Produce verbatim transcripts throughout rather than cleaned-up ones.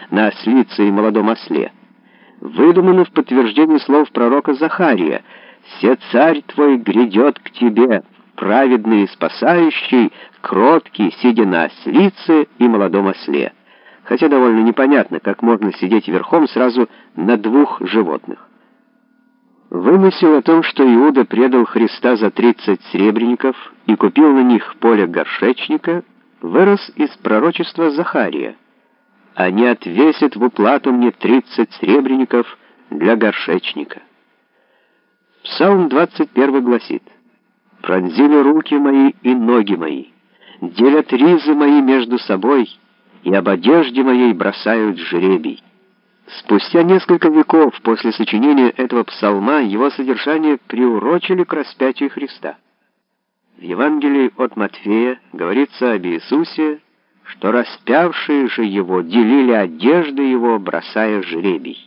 на ослице и молодом осле, выдумано в подтверждение слов пророка Захария: «Се царь твой грядет к тебе, праведный и спасающий, кроткий, сидя на ослице и молодом осле». Хотя довольно непонятно, как можно сидеть верхом сразу на двух животных. Вымысел о том, что Иуда предал Христа за тридцать сребреников и купил на них поле горшечника, вырос из пророчества Захария: «Они отвесят в уплату мне тридцать сребреников для горшечника». Псалм двадцать первый гласит: «Пронзили руки мои и ноги мои, делят ризы мои между собой, и об одежде моей бросают жребий». Спустя несколько веков после сочинения этого псалма его содержание приурочили к распятию Христа. В Евангелии от Матфея говорится об Иисусе, что распявшие же его делили одежды его, бросая жребий.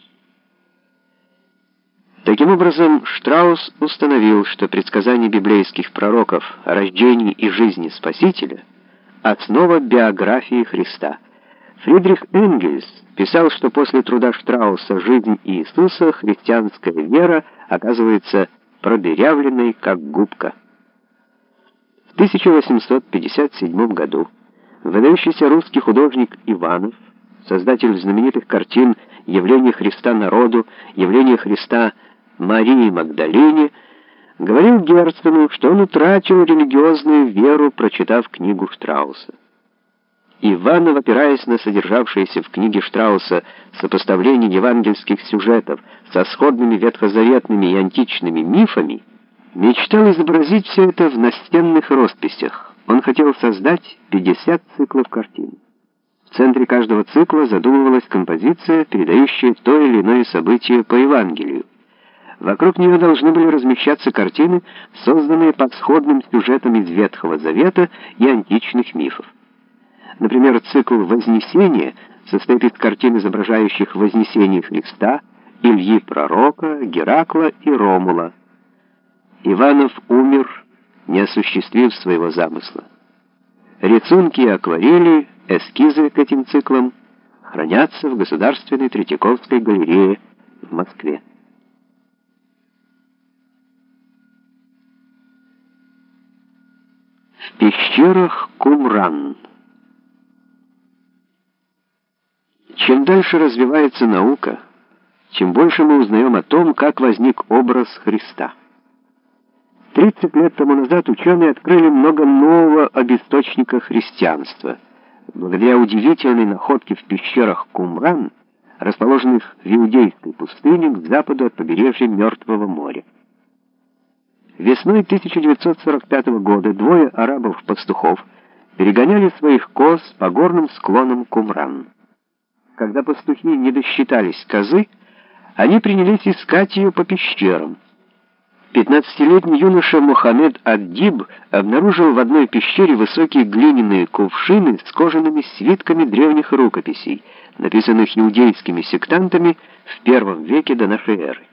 Таким образом, Штраус установил, что предсказания библейских пророков о рождении и жизни Спасителя — основа биографии Христа. Фридрих Энгельс писал, что после труда Штрауса «Жизнь Иисуса» христианская вера оказывается продырявленной, как губка. В тысяча восемьсот пятьдесят седьмом году выдающийся русский художник Иванов, создатель знаменитых картин «Явление Христа народу», «Явление Христа Марии Магдалине», говорил Герцену, что он утратил религиозную веру, прочитав книгу Штрауса. Иванов, опираясь на содержавшееся в книге Штрауса сопоставление евангельских сюжетов со сходными ветхозаветными и античными мифами, мечтал изобразить все это в настенных росписях. Он хотел создать пятьдесят циклов картин. В центре каждого цикла задумывалась композиция, передающая то или иное событие по Евангелию. Вокруг нее должны были размещаться картины, созданные по сходным сюжетам из Ветхого Завета и античных мифов. Например, цикл «Вознесение» состоит из картин, изображающих вознесение Христа, Ильи Пророка, Геракла и Ромула. Иванов умер, не осуществив своего замысла. Рисунки и акварели, эскизы к этим циклам хранятся в Государственной Третьяковской галерее в Москве. В пещерах Кумран. Чем дальше развивается наука, чем больше мы узнаем о том, как возник образ Христа. тридцать лет тому назад ученые открыли много нового об источниках христианства, благодаря удивительной находке в пещерах Кумран, расположенных в Иудейской пустыне к западу от побережья Мертвого моря. Весной тысяча девятьсот сорок пятого года двое арабов-пастухов перегоняли своих коз по горным склонам Кумран. Когда пастухи не досчитались козы, они принялись искать ее по пещерам. пятнадцатилетний юноша Мухаммед ад-Диб обнаружил в одной пещере высокие глиняные кувшины с кожаными свитками древних рукописей, написанных иудейскими сектантами в первом веке до нашей эры.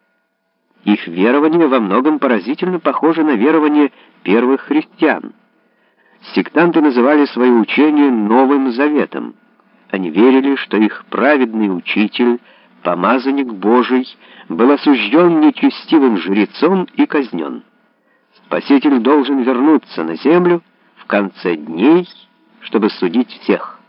Их верование во многом поразительно похоже на верование первых христиан. Сектанты называли свое учение Новым Заветом. Они верили, что их праведный учитель, помазанник Божий, был осужден нечестивым жрецом и казнен. Спаситель должен вернуться на землю в конце дней, чтобы судить всех.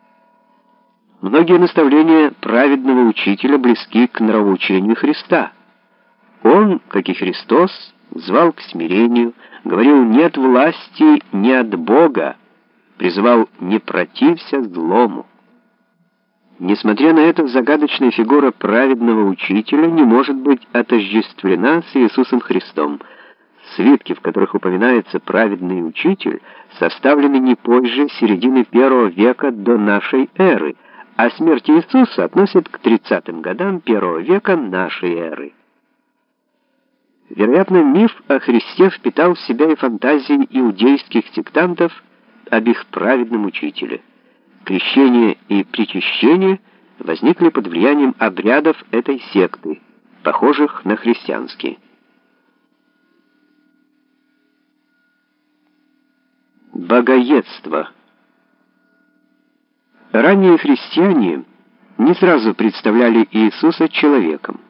Многие наставления праведного учителя близки к нравоучению Христа. Он, как и Христос, звал к смирению, говорил «нет власти не от Бога», призывал «не протився злому». Несмотря на это, загадочная фигура праведного учителя не может быть отождествлена с Иисусом Христом. Свитки, в которых упоминается праведный учитель, составлены не позже середины первого века до нашей эры, а смерть Иисуса относят к тридцатым годам первого века нашей эры. Вероятно, миф о Христе впитал в себя и фантазии иудейских сектантов об их праведном учителе. Крещение и причащение возникли под влиянием обрядов этой секты, похожих на христианские. Богоедство. Ранние христиане не сразу представляли Иисуса человеком.